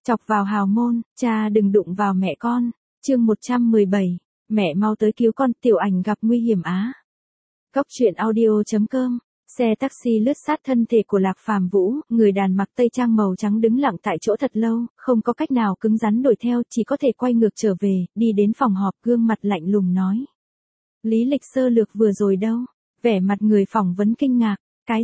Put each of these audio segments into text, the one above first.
Chọc vào hào môn, cha đừng đụng vào mẹ con. Chương 117, mẹ mau tới cứu con, Tiểu Ảnh gặp nguy hiểm á. Cóc truyện audio.com. Xe taxi lướt sát thân thể của Lạc Phàm Vũ, người đàn mặc tây trang màu trắng đứng lặng tại chỗ thật lâu, không có cách nào cứng rắn đuổi theo, chỉ có thể quay ngược trở về, đi đến phòng họp, gương mặt lạnh lùng nói. Lý lịch sơ lược vừa rồi đâu? Vẻ mặt người phỏng vấn kinh ngạc. Cái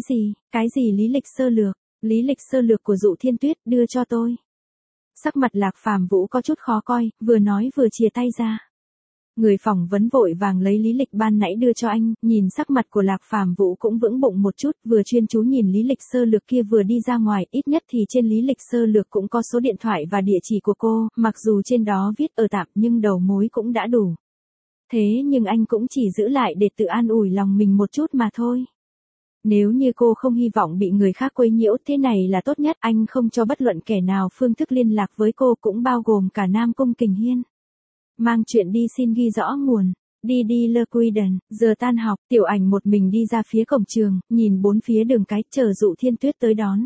gì lý lịch sơ lược? Lý lịch sơ lược của Dụ Thiên Tuyết, đưa cho tôi. Sắc mặt Lạc Phàm Vũ có chút khó coi, vừa nói vừa chìa tay ra. Người phỏng vấn vội vàng lấy lý lịch ban nãy đưa cho anh, nhìn sắc mặt của Lạc Phàm Vũ cũng vững bụng một chút, vừa chuyên chú nhìn lý lịch sơ lược kia vừa đi ra ngoài, ít nhất thì trên lý lịch sơ lược cũng có số điện thoại và địa chỉ của cô, mặc dù trên đó viết ở tạm nhưng đầu mối cũng đã đủ. Thế nhưng anh cũng chỉ giữ lại để tự an ủi lòng mình một chút mà thôi. Nếu như cô không hy vọng bị người khác quấy nhiễu, thế này là tốt nhất, anh không cho bất luận kẻ nào phương thức liên lạc với cô, cũng bao gồm cả Nam Cung Kình Hiên. Mang chuyện đi xin ghi rõ nguồn. Đi Le Quiden, giờ tan học, Tiểu Ảnh một mình đi ra phía cổng trường, nhìn bốn phía đường cái, chờ Dụ Thiên Tuyết tới đón.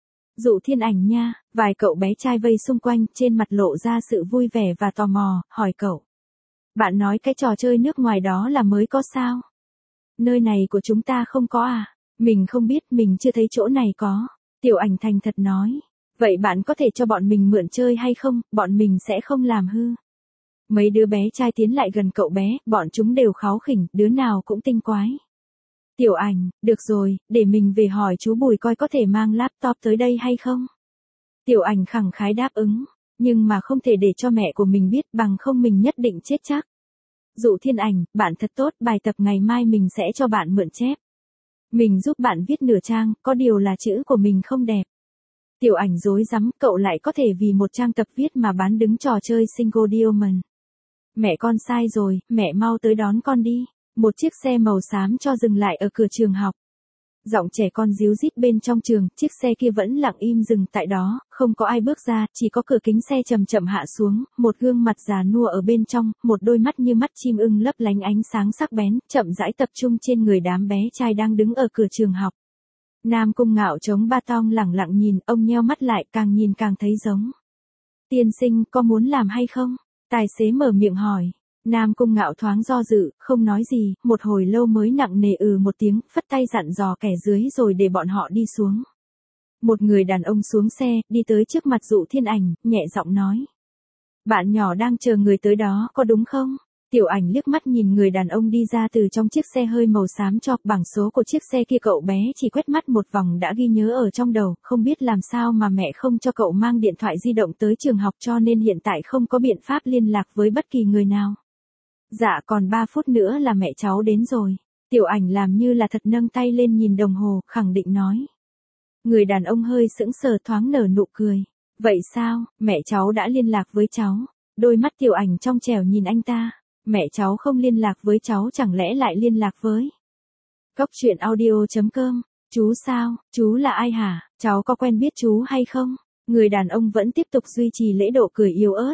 Dụ Thiên Ảnh nha, vài cậu bé trai vây xung quanh, trên mặt lộ ra sự vui vẻ và tò mò, hỏi cậu. Bạn nói cái trò chơi nước ngoài đó là mới có sao? Nơi này của chúng ta không có à? Mình không biết, mình chưa thấy chỗ này có. Tiểu Ảnh thành thật nói. Vậy bạn có thể cho bọn mình mượn chơi hay không, bọn mình sẽ không làm hư. Mấy đứa bé trai tiến lại gần cậu bé, bọn chúng đều kháu khỉnh, đứa nào cũng tinh quái. Tiểu Ảnh, được rồi, để mình về hỏi chú Bùi coi có thể mang laptop tới đây hay không. Tiểu Ảnh khẳng khái đáp ứng, nhưng mà không thể để cho mẹ của mình biết, bằng không mình nhất định chết chắc. Dụ Thiên Ảnh, bạn thật tốt, bài tập ngày mai mình sẽ cho bạn mượn chép. Mình giúp bạn viết nửa trang, có điều là chữ của mình không đẹp. Tiểu Ảnh rối rắm, cậu lại có thể vì một trang tập viết mà bán đứng trò chơi Single Diamond. Mẹ con sai rồi, mẹ mau tới đón con đi. Một chiếc xe màu xám cho dừng lại ở cửa trường học. Giọng trẻ con ríu rít bên trong trường, chiếc xe kia vẫn lặng im dừng tại đó, không có ai bước ra, chỉ có cửa kính xe chậm chậm hạ xuống, một gương mặt già nua ở bên trong, một đôi mắt như mắt chim ưng lấp lánh ánh sáng sắc bén, chậm rãi tập trung trên người đám bé trai đang đứng ở cửa trường học. Nam Cung Ngạo chống ba tong lẳng lặng nhìn, ông nheo mắt lại, càng nhìn càng thấy giống. Tiên sinh, có muốn làm hay không? Tài xế mở miệng hỏi. Nam Cung Ngạo thoáng do dự, không nói gì, một hồi lâu mới nặng nề một tiếng, phất tay dặn dò kẻ dưới rồi để bọn họ đi xuống. Một người đàn ông xuống xe, đi tới trước mặt Dụ Thiên Ảnh, nhẹ giọng nói. Bạn nhỏ đang chờ người tới đó, có đúng không? Tiểu Ảnh liếc mắt nhìn người đàn ông đi ra từ trong chiếc xe hơi màu xám cho, bảng số của chiếc xe kia cậu bé chỉ quét mắt một vòng đã ghi nhớ ở trong đầu, không biết làm sao mà mẹ không cho cậu mang điện thoại di động tới trường học cho nên hiện tại không có biện pháp liên lạc với bất kỳ người nào. Dạ còn 3 phút nữa là mẹ cháu đến rồi. Tiểu Ảnh làm như là thật nâng tay lên nhìn đồng hồ, khẳng định nói. Người đàn ông hơi sững sờ thoáng nở nụ cười. Vậy sao, mẹ cháu đã liên lạc với cháu. Đôi mắt Tiểu Ảnh trong trẻo nhìn anh ta. Mẹ cháu không liên lạc với cháu chẳng lẽ lại liên lạc với. Cóc truyện audio.com. Chú sao, chú là ai hả, cháu có quen biết chú hay không? Người đàn ông vẫn tiếp tục duy trì lễ độ cười yếu ớt.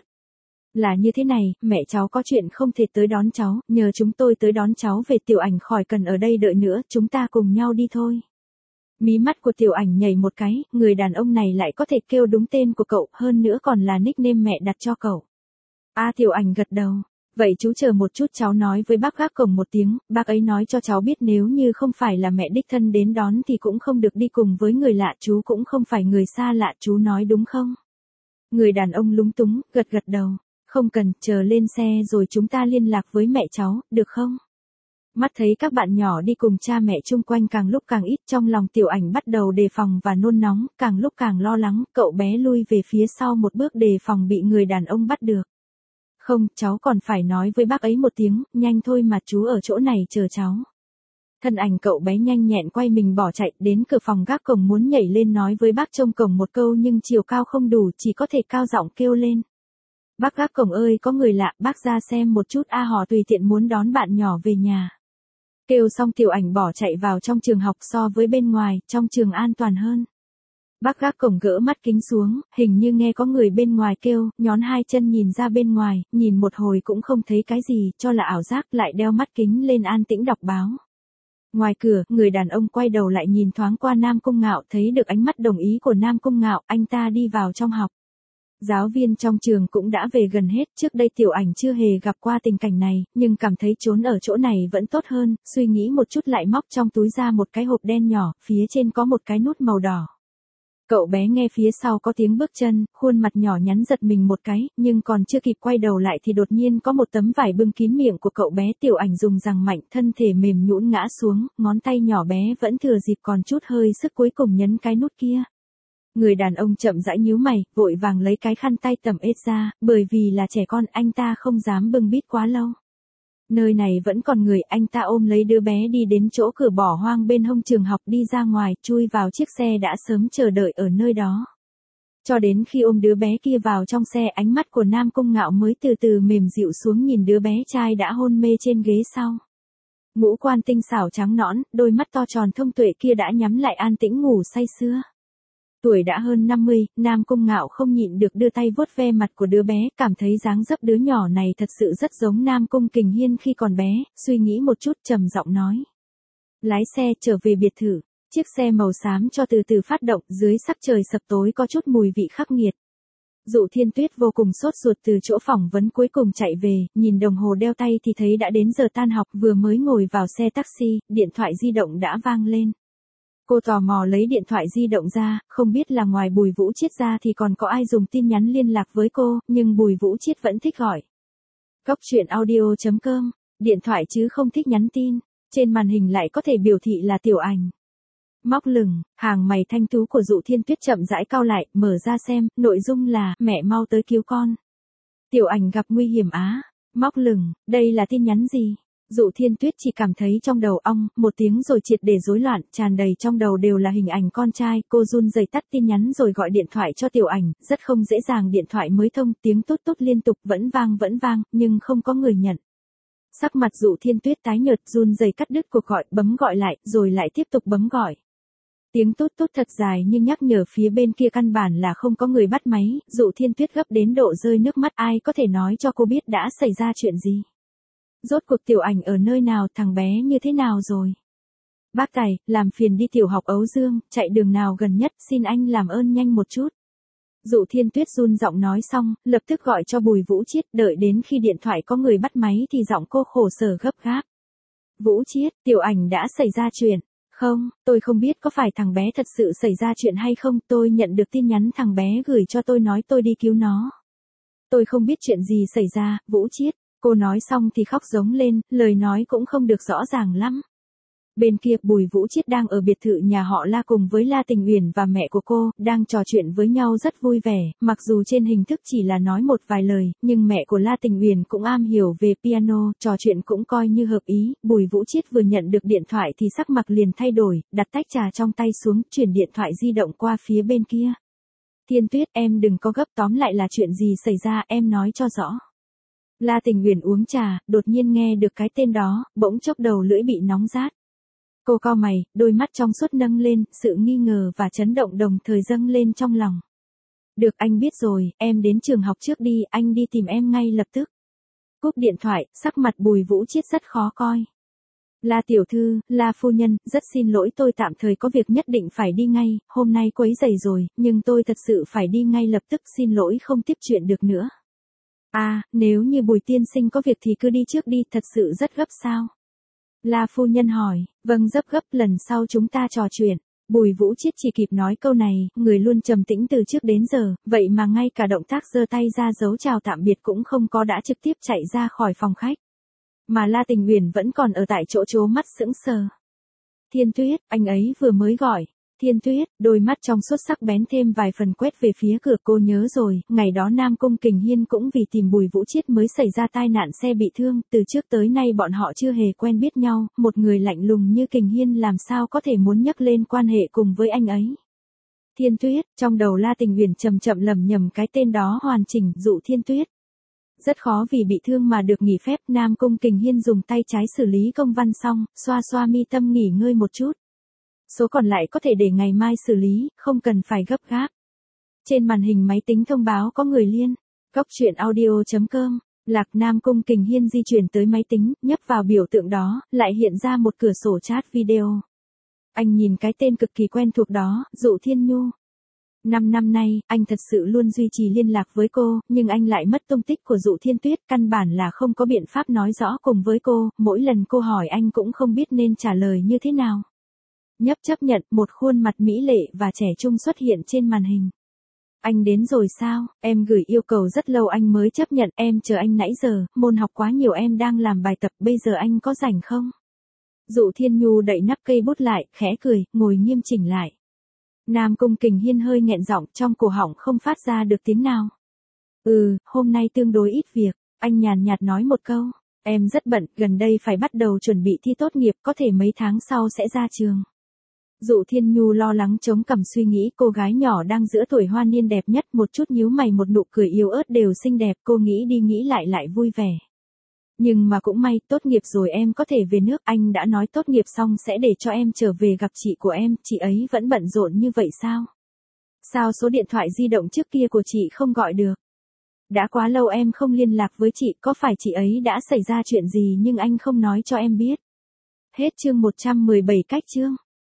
Là như thế này, mẹ cháu có chuyện không thể tới đón cháu, nhờ chúng tôi tới đón cháu về. Tiểu Ảnh khỏi cần ở đây đợi nữa, chúng ta cùng nhau đi thôi. Mí mắt của Tiểu Ảnh nhảy một cái, người đàn ông này lại có thể kêu đúng tên của cậu, hơn nữa còn là nickname mẹ đặt cho cậu. Tiểu Ảnh gật đầu. Vậy chú chờ một chút, cháu nói với bác gác cổng một tiếng, bác ấy nói cho cháu biết nếu như không phải là mẹ đích thân đến đón thì cũng không được đi cùng với người lạ, chú cũng không phải người xa lạ, chú nói đúng không? Người đàn ông lúng túng, gật đầu. Không cần, chờ lên xe rồi chúng ta liên lạc với mẹ cháu, được không? Mắt thấy các bạn nhỏ đi cùng cha mẹ chung quanh càng lúc càng ít, trong lòng Tiểu Ảnh bắt đầu đề phòng và nôn nóng, càng lúc càng lo lắng, cậu bé lui về phía sau một bước đề phòng bị người đàn ông bắt được. Không, cháu còn phải nói với bác ấy một tiếng, nhanh thôi mà, chú ở chỗ này chờ cháu. Thân ảnh cậu bé nhanh nhẹn quay mình bỏ chạy, đến cửa phòng gác cổng muốn nhảy lên nói với bác trông cổng một câu nhưng chiều cao không đủ, chỉ có thể cao giọng kêu lên. Bác gác cổng ơi, có người lạ, bác ra xem một chút, họ tùy tiện muốn đón bạn nhỏ về nhà. Kêu xong Tiểu Ảnh bỏ chạy vào trong trường học, so với bên ngoài, trong trường an toàn hơn. Bác gác cổng gỡ mắt kính xuống, hình như nghe có người bên ngoài kêu, nhón hai chân nhìn ra bên ngoài, nhìn một hồi cũng không thấy cái gì, cho là ảo giác, lại đeo mắt kính lên an tĩnh đọc báo. Ngoài cửa, người đàn ông quay đầu lại nhìn thoáng qua Nam Cung Ngạo, thấy được ánh mắt đồng ý của Nam Cung Ngạo, anh ta đi vào trong học. Giáo viên trong trường cũng đã về gần hết, trước đây Tiểu Ảnh chưa hề gặp qua tình cảnh này, nhưng cảm thấy trốn ở chỗ này vẫn tốt hơn, suy nghĩ một chút lại móc trong túi ra một cái hộp đen nhỏ, phía trên có một cái nút màu đỏ. Cậu bé nghe phía sau có tiếng bước chân, khuôn mặt nhỏ nhắn giật mình một cái, nhưng còn chưa kịp quay đầu lại thì đột nhiên có một tấm vải bưng kín miệng của cậu bé. Tiểu Ảnh dùng giằng mạnh, thân thể mềm nhũn ngã xuống, ngón tay nhỏ bé vẫn thừa dịp còn chút hơi sức cuối cùng nhấn cái nút kia. Người đàn ông chậm rãi nhíu mày, vội vàng lấy cái khăn tay tẩm ướt ra, bởi vì là trẻ con anh ta không dám bưng bít quá lâu. Nơi này vẫn còn người, anh ta ôm lấy đứa bé đi đến chỗ cửa bỏ hoang bên hông trường học, đi ra ngoài, chui vào chiếc xe đã sớm chờ đợi ở nơi đó. Cho đến khi ôm đứa bé kia vào trong xe, ánh mắt của Nam Cung Ngạo mới từ từ mềm dịu xuống, nhìn đứa bé trai đã hôn mê trên ghế sau. Ngũ quan tinh xảo trắng nõn, đôi mắt to tròn thông tuệ kia đã nhắm lại an tĩnh ngủ say sưa. Tuổi đã hơn 50, Nam Cung Ngạo không nhịn được đưa tay vuốt ve mặt của đứa bé, cảm thấy dáng dấp đứa nhỏ này thật sự rất giống Nam Cung Kình Hiên khi còn bé, suy nghĩ một chút trầm giọng nói. Lái xe trở về biệt thự, chiếc xe màu xám cho từ từ phát động, dưới sắc trời sập tối có chút mùi vị khắc nghiệt. Dụ Thiên Tuyết vô cùng sốt ruột từ chỗ phỏng vấn cuối cùng chạy về, nhìn đồng hồ đeo tay thì thấy đã đến giờ tan học, vừa mới ngồi vào xe taxi, điện thoại di động đã vang lên. Cô tò mò lấy điện thoại di động ra, không biết là ngoài Bùi Vũ Chiết ra thì còn có ai dùng tin nhắn liên lạc với cô, nhưng Bùi Vũ Chiết vẫn thích gọi. Cóc truyện audio.com, điện thoại chứ không thích nhắn tin, trên màn hình lại có thể biểu thị là Tiểu Ảnh. Móc lửng, hàng mày thanh tú của Dụ Thiên Tuyết chậm rãi cau lại, mở ra xem, nội dung là, mẹ mau tới cứu con. Tiểu Ảnh gặp nguy hiểm á, móc lửng, đây là tin nhắn gì? Dụ Thiên Tuyết chỉ cảm thấy trong đầu ong, một tiếng rồi triệt để rối loạn, tràn đầy trong đầu đều là hình ảnh con trai, cô run rẩy tắt tin nhắn rồi gọi điện thoại cho Tiểu Ảnh, rất không dễ dàng điện thoại mới thông, tiếng tút tút liên tục vẫn vang, nhưng không có người nhận. Sắc mặt Dụ Thiên Tuyết tái nhợt, run rẩy cắt đứt cuộc gọi, bấm gọi lại, rồi lại tiếp tục bấm gọi. Tiếng tút tút thật dài nhưng nhắc nhở phía bên kia căn bản là không có người bắt máy, Dụ Thiên Tuyết gấp đến độ rơi nước mắt, ai có thể nói cho cô biết đã xảy ra chuyện gì. Rốt cuộc Tiểu Ảnh ở nơi nào, thằng bé như thế nào rồi? Bác Tài, làm phiền đi tiểu học Ấu Dương, chạy đường nào gần nhất, xin anh làm ơn nhanh một chút. Dụ Thiên Tuyết run giọng nói xong, lập tức gọi cho Bùi Vũ Chiết, đợi đến khi điện thoại có người bắt máy thì giọng cô khổ sở gấp gáp. Vũ Chiết, Tiểu Ảnh đã xảy ra chuyện. Không, tôi không biết có phải thằng bé thật sự xảy ra chuyện hay không, tôi nhận được tin nhắn thằng bé gửi cho tôi nói tôi đi cứu nó. Tôi không biết chuyện gì xảy ra, Vũ Chiết. Cô nói xong thì khóc giống lên, lời nói cũng không được rõ ràng lắm. Bên kia Bùi Vũ Chiết đang ở biệt thự nhà họ La cùng với La Tình Uyển và mẹ của cô, đang trò chuyện với nhau rất vui vẻ, mặc dù trên hình thức chỉ là nói một vài lời, nhưng mẹ của La Tình Uyển cũng am hiểu về piano, trò chuyện cũng coi như hợp ý. Bùi Vũ Chiết vừa nhận được điện thoại thì sắc mặt liền thay đổi, đặt tách trà trong tay xuống, chuyển điện thoại di động qua phía bên kia. Thiên Tuyết, em đừng có gấp, tóm lại là chuyện gì xảy ra, em nói cho rõ. La Tình Uyển uống trà, đột nhiên nghe được cái tên đó, bỗng chốc đầu lưỡi bị nóng rát. Cô cau mày, đôi mắt trong suốt nâng lên, sự nghi ngờ và chấn động đồng thời dâng lên trong lòng. Được, anh biết rồi, em đến trường học trước đi, anh đi tìm em ngay lập tức. Cúp điện thoại, sắc mặt Bùi Vũ Chiết rất khó coi. La tiểu thư, La phu nhân, rất xin lỗi, tôi tạm thời có việc nhất định phải đi ngay, hôm nay quấy rầy rồi, nhưng tôi thật sự phải đi ngay lập tức, xin lỗi không tiếp chuyện được nữa. À, nếu như Bùi tiên sinh có việc thì cứ đi trước đi, thật sự rất gấp sao? La phu nhân hỏi, vâng rất gấp, lần sau chúng ta trò chuyện. Bùi Vũ Chiết chỉ kịp nói câu này, người luôn trầm tĩnh từ trước đến giờ, vậy mà ngay cả động tác giơ tay ra dấu chào tạm biệt cũng không có, đã trực tiếp chạy ra khỏi phòng khách. Mà La Tình Uyển vẫn còn ở tại chỗ trố mắt sững sờ. Thiên Tuyết, anh ấy vừa mới gọi. Thiên Tuyết, đôi mắt trong suốt sắc bén thêm vài phần quét về phía cửa, cô nhớ rồi, ngày đó Nam Cung Kình Hiên cũng vì tìm Bùi Vũ Chiết mới xảy ra tai nạn xe bị thương, từ trước tới nay bọn họ chưa hề quen biết nhau, một người lạnh lùng như Kình Hiên làm sao có thể muốn nhắc lên quan hệ cùng với anh ấy. Thiên Tuyết, trong đầu La Tình Uyển chậm chậm lẩm nhẩm cái tên đó hoàn chỉnh, Dụ Thiên Tuyết. Rất khó vì bị thương mà được nghỉ phép, Nam Cung Kình Hiên dùng tay trái xử lý công văn xong, xoa xoa mi tâm nghỉ ngơi một chút. Số còn lại có thể để ngày mai xử lý, không cần phải gấp gáp. Trên màn hình máy tính thông báo có người liên. Cóc truyện audio.com, Lạc Nam Cung Kình Hiên di chuyển tới máy tính, nhấp vào biểu tượng đó, lại hiện ra một cửa sổ chat video. Anh nhìn cái tên cực kỳ quen thuộc đó, Dụ Thiên Nhu. Năm nay, anh thật sự luôn duy trì liên lạc với cô, nhưng anh lại mất tung tích của Dụ Thiên Tuyết, căn bản là không có biện pháp nói rõ cùng với cô, mỗi lần cô hỏi anh cũng không biết nên trả lời như thế nào. Chấp nhận, một khuôn mặt mỹ lệ và trẻ trung xuất hiện trên màn hình. Anh đến rồi sao, em gửi yêu cầu rất lâu anh mới chấp nhận, em chờ anh nãy giờ, môn học quá nhiều em đang làm bài tập, bây giờ anh có rảnh không? Dụ Thiên Nhu đậy nắp cây bút lại, khẽ cười, ngồi nghiêm chỉnh lại. Nam Cung Kình Hiên hơi nghẹn giọng, trong cổ họng không phát ra được tiếng nào. Hôm nay tương đối ít việc, anh nhàn nhạt nói một câu. Em rất bận, gần đây phải bắt đầu chuẩn bị thi tốt nghiệp, có thể mấy tháng sau sẽ ra trường. Dụ Thiên Nhu lo lắng chống cằm suy nghĩ, cô gái nhỏ đang giữa tuổi hoa niên đẹp nhất, một chút nhíu mày một nụ cười yếu ớt đều xinh đẹp, cô nghĩ đi nghĩ lại vui vẻ. Nhưng mà cũng may, tốt nghiệp rồi em có thể về nước, anh đã nói tốt nghiệp xong sẽ để cho em trở về gặp chị của em, chị ấy vẫn bận rộn như vậy sao? Sao số điện thoại di động trước kia của chị không gọi được? Đã quá lâu em không liên lạc với chị, có phải chị ấy đã xảy ra chuyện gì nhưng anh không nói cho em biết? Hết chương 117 cách chương.